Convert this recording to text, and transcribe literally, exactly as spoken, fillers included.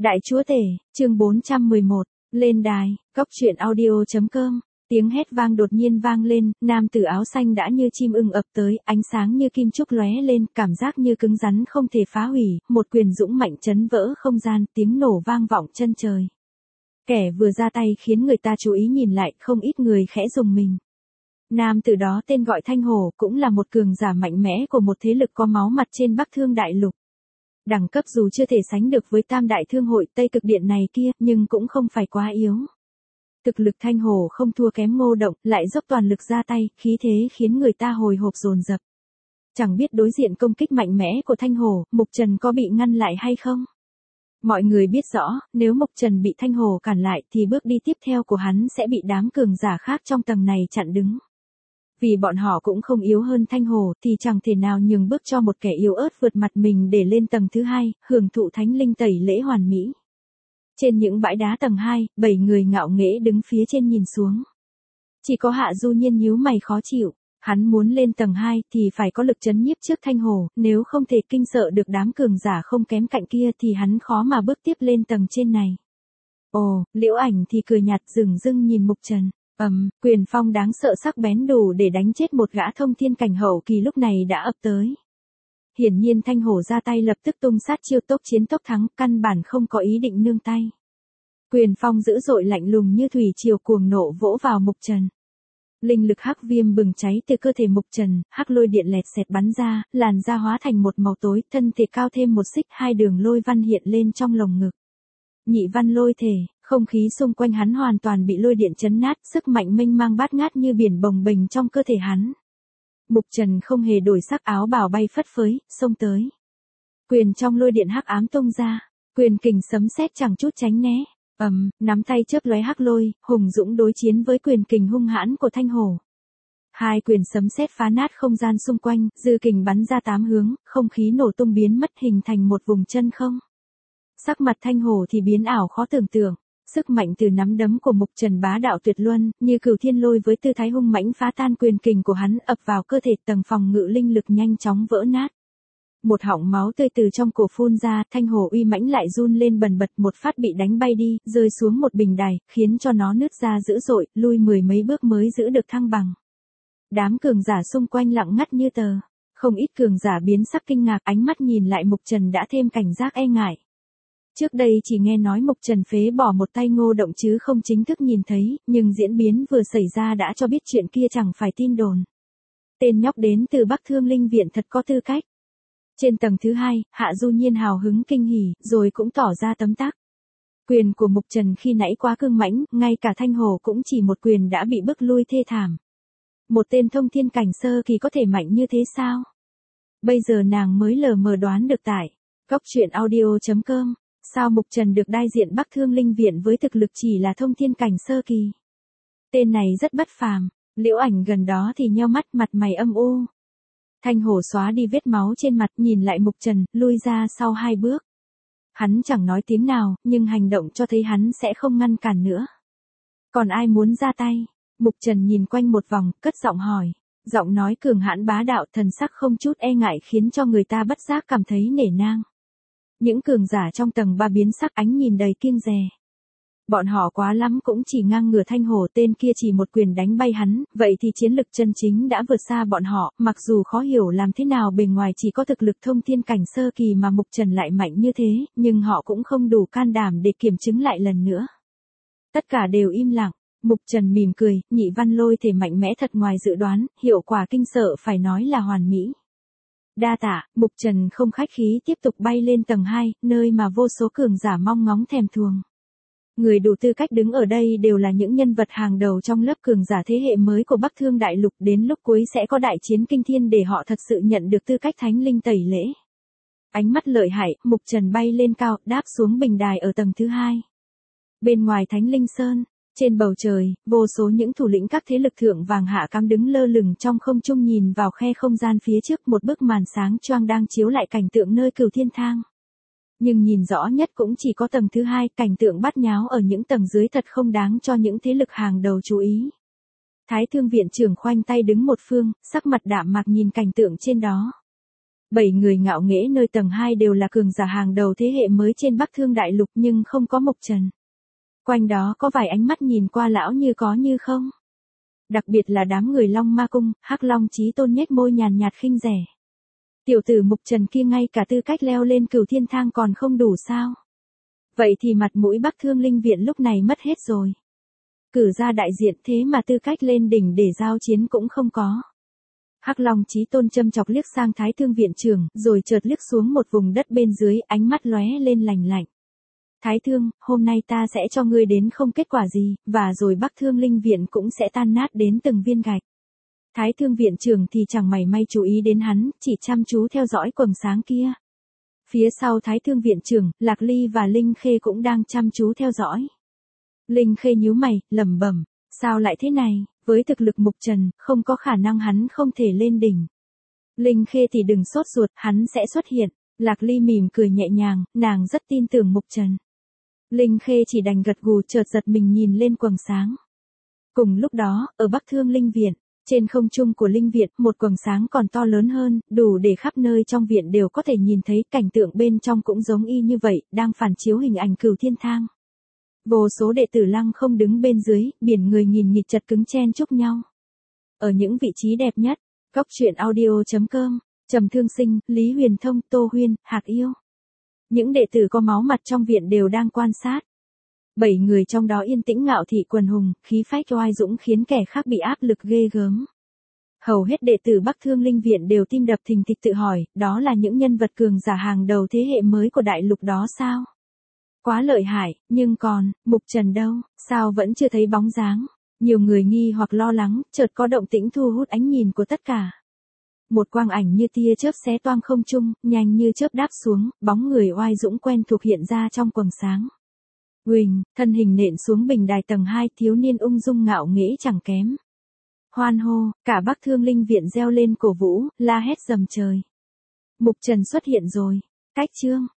Đại chúa tể, chương bốn trăm mười một, lên đài, góc truyện audio.com, tiếng hét vang đột nhiên vang lên, nam tử áo xanh đã như chim ưng ập tới, ánh sáng như kim chúc lóe lên, cảm giác như cứng rắn không thể phá hủy, một quyền dũng mạnh chấn vỡ không gian, tiếng nổ vang vọng chân trời. Kẻ vừa ra tay khiến người ta chú ý nhìn lại, không ít người khẽ rùng mình. Nam tử đó tên gọi Thanh Hổ, cũng là một cường giả mạnh mẽ của một thế lực có máu mặt trên Bắc Thương Đại Lục. Đẳng cấp dù chưa thể sánh được với Tam Đại Thương hội Tây Cực Điện này kia, nhưng cũng không phải quá yếu. Thực lực Thanh Hổ không thua kém Ngô Động, lại dốc toàn lực ra tay, khí thế khiến người ta hồi hộp dồn dập. Chẳng biết đối diện công kích mạnh mẽ của Thanh Hổ, Mục Trần có bị ngăn lại hay không? Mọi người biết rõ, nếu Mục Trần bị Thanh Hổ cản lại thì bước đi tiếp theo của hắn sẽ bị đám cường giả khác trong tầng này chặn đứng. Vì bọn họ cũng không yếu hơn Thanh Hổ thì chẳng thể nào nhường bước cho một kẻ yếu ớt vượt mặt mình để lên tầng thứ hai, hưởng thụ thánh linh tẩy lễ hoàn mỹ. Trên những bãi đá tầng hai, bảy người ngạo nghễ đứng phía trên nhìn xuống. Chỉ có Hạ Du Nhiên nhíu mày khó chịu, hắn muốn lên tầng hai thì phải có lực chấn nhiếp trước Thanh Hổ, nếu không thể kinh sợ được đám cường giả không kém cạnh kia thì hắn khó mà bước tiếp lên tầng trên này. Ồ, Liễu Ảnh thì cười nhạt dửng dưng nhìn Mục Trần. Ầm, um, quyền phong đáng sợ sắc bén đủ để đánh chết một gã thông thiên cảnh hậu kỳ lúc này đã ập tới. Hiển nhiên Thanh Hổ ra tay lập tức tung sát chiêu tốc chiến tốc thắng, căn bản không có ý định nương tay. Quyền phong dữ dội lạnh lùng như thủy triều cuồng nộ vỗ vào Mục Trần. Linh lực hắc viêm bừng cháy từ cơ thể Mục Trần, hắc lôi điện lẹt xẹt bắn ra, làn da hóa thành một màu tối, thân thể cao thêm một xích, hai đường lôi văn hiện lên trong lồng ngực. Nhị văn lôi thể. Không khí xung quanh hắn hoàn toàn bị lôi điện chấn nát, sức mạnh mênh mang bát ngát như biển bồng bềnh trong cơ thể hắn. Mục Trần không hề đổi sắc, áo bào bay phất phới, xông tới. Quyền trong lôi điện hắc ám tung ra, quyền kình sấm sét chẳng chút tránh né, ầm, nắm tay chớp lóe hắc lôi, hùng dũng đối chiến với quyền kình hung hãn của Thanh Hổ. Hai quyền sấm sét phá nát không gian xung quanh, dư kình bắn ra tám hướng, không khí nổ tung biến mất hình thành một vùng chân không. Sắc mặt Thanh Hổ thì biến ảo khó tưởng tượng. Sức mạnh từ nắm đấm của Mục Trần bá đạo tuyệt luân, như cửu thiên lôi với tư thái hung mãnh phá tan quyền kình của hắn ập vào cơ thể, tầng phòng ngự linh lực nhanh chóng vỡ nát. Một họng máu tươi từ trong cổ phun ra, Thanh Hổ uy mãnh lại run lên bần bật, một phát bị đánh bay đi, rơi xuống một bình đài, khiến cho nó nứt ra dữ dội, lui mười mấy bước mới giữ được thăng bằng. Đám cường giả xung quanh lặng ngắt như tờ, không ít cường giả biến sắc kinh ngạc, ánh mắt nhìn lại Mục Trần đã thêm cảnh giác e ngại. Trước đây chỉ nghe nói Mục Trần phế bỏ một tay Ngô Động chứ không chính thức nhìn thấy, nhưng diễn biến vừa xảy ra đã cho biết chuyện kia chẳng phải tin đồn. Tên nhóc đến từ Bắc Thương Linh Viện thật có tư cách. Trên tầng thứ hai, Hạ Du Nhiên hào hứng kinh hỉ, rồi cũng tỏ ra tấm tắc. Quyền của Mục Trần khi nãy quá cương mãnh, ngay cả Thanh Hổ cũng chỉ một quyền đã bị bức lui thê thảm. Một tên thông thiên cảnh sơ kỳ có thể mạnh như thế sao? Bây giờ nàng mới lờ mờ đoán được tại góc truyện audio.com. Sao Mục Trần được đại diện Bắc Thương Linh Viện với thực lực chỉ là thông thiên cảnh sơ kỳ? Tên này rất bất phàm. Liễu Ảnh gần đó thì nheo mắt, mặt mày âm u. Thanh Hổ xóa đi vết máu trên mặt, nhìn lại Mục Trần, lui ra sau hai bước. Hắn chẳng nói tiếng nào, nhưng hành động cho thấy hắn sẽ không ngăn cản nữa. Còn ai muốn ra tay? Mục Trần nhìn quanh một vòng, cất giọng hỏi. Giọng nói cường hãn bá đạo, thần sắc không chút e ngại khiến cho người ta bất giác cảm thấy nể nang. Những cường giả trong tầng ba biến sắc, ánh nhìn đầy kiêng dè. Bọn họ quá lắm cũng chỉ ngang ngửa Thanh Hổ, tên kia chỉ một quyền đánh bay hắn, vậy thì chiến lực chân chính đã vượt xa bọn họ, mặc dù khó hiểu làm thế nào bề ngoài chỉ có thực lực thông thiên cảnh sơ kỳ mà Mục Trần lại mạnh như thế, nhưng họ cũng không đủ can đảm để kiểm chứng lại lần nữa. Tất cả đều im lặng, Mục Trần mỉm cười, nhị văn lôi thể mạnh mẽ thật ngoài dự đoán, hiệu quả kinh sợ phải nói là hoàn mỹ. Đa tạ, Mục Trần không khách khí tiếp tục bay lên tầng hai, nơi mà vô số cường giả mong ngóng thèm thuồng. Người đủ tư cách đứng ở đây đều là những nhân vật hàng đầu trong lớp cường giả thế hệ mới của Bắc Thương Đại Lục, đến lúc cuối sẽ có đại chiến kinh thiên để họ thật sự nhận được tư cách thánh linh tẩy lễ. Ánh mắt lợi hại, Mục Trần bay lên cao, đáp xuống bình đài ở tầng thứ hai. Bên ngoài Thánh Linh Sơn, trên bầu trời, vô số những thủ lĩnh các thế lực thượng vàng hạ cám đứng lơ lửng trong không trung nhìn vào khe không gian phía trước, một bức màn sáng choang đang chiếu lại cảnh tượng nơi Cửu Thiên Thang. Nhưng nhìn rõ nhất cũng chỉ có tầng thứ hai, cảnh tượng bát nháo ở những tầng dưới thật không đáng cho những thế lực hàng đầu chú ý. Thái Thương Viện trưởng khoanh tay đứng một phương, sắc mặt đạm mạc nhìn cảnh tượng trên đó. Bảy người ngạo nghễ nơi tầng hai đều là cường giả hàng đầu thế hệ mới trên Bắc Thương Đại Lục nhưng không có Mục Trần. Quanh đó có vài ánh mắt nhìn qua lão như có như không. Đặc biệt là đám người Long Ma Cung, Hắc Long Chí Tôn nhếch môi nhàn nhạt khinh rẻ. Tiểu tử Mục Trần kia ngay cả tư cách leo lên Cửu Thiên Thang còn không đủ sao? Vậy thì mặt mũi Bắc Thương Linh Viện lúc này mất hết rồi. Cử ra đại diện thế mà tư cách lên đỉnh để giao chiến cũng không có. Hắc Long Chí Tôn châm chọc liếc sang Thái Thương Viện trưởng, rồi chợt liếc xuống một vùng đất bên dưới, ánh mắt lóe lên lành lạnh. Thái Thương, hôm nay ta sẽ cho ngươi đến không kết quả gì, và rồi Bắc Thương Linh Viện cũng sẽ tan nát đến từng viên gạch. Thái Thương Viện trưởng thì chẳng mảy may chú ý đến hắn, chỉ chăm chú theo dõi quầng sáng kia. Phía sau Thái Thương Viện trưởng, Lạc Ly và Linh Khê cũng đang chăm chú theo dõi. Linh Khê nhíu mày, lẩm bẩm, sao lại thế này, với thực lực Mục Trần, không có khả năng hắn không thể lên đỉnh. Linh Khê thì đừng sốt ruột, hắn sẽ xuất hiện. Lạc Ly mỉm cười nhẹ nhàng, nàng rất tin tưởng Mục Trần. Linh Khê chỉ đành gật gù, chợt giật mình nhìn lên quầng sáng. Cùng lúc đó, ở Bắc Thương Linh Viện, trên không trung của Linh Viện, một quầng sáng còn to lớn hơn, đủ để khắp nơi trong viện đều có thể nhìn thấy, cảnh tượng bên trong cũng giống y như vậy, đang phản chiếu hình ảnh Cửu Thiên Thang. Vô số đệ tử Lăng Không đứng bên dưới, biển người nghìn nghịt chật cứng chen chúc nhau. Ở những vị trí đẹp nhất, Cóc Truyện Audio chấm com, Trầm Thương Sinh, Lý Huyền Thông, Tô Huyên, Hạc Yêu. Những đệ tử có máu mặt trong viện đều đang quan sát. Bảy người trong đó yên tĩnh ngạo thị quần hùng, khí phách oai dũng khiến kẻ khác bị áp lực ghê gớm. Hầu hết đệ tử Bắc Thương Linh Viện đều tim đập thình thịch tự hỏi, đó là những nhân vật cường giả hàng đầu thế hệ mới của đại lục đó sao? Quá lợi hại, nhưng còn, Mục Trần đâu, sao vẫn chưa thấy bóng dáng? Nhiều người nghi hoặc lo lắng, chợt có động tĩnh thu hút ánh nhìn của tất cả. Một quang ảnh như tia chớp xé toang không trung, nhanh như chớp đáp xuống, bóng người oai dũng quen thuộc hiện ra trong quầng sáng. Huỳnh, thân hình nện xuống bình đài tầng hai, thiếu niên ung dung ngạo nghễ chẳng kém. Hoan hô, cả Bắc Thương Linh Viện reo lên cổ vũ, la hét rầm trời. Mục Trần xuất hiện rồi. Cách chương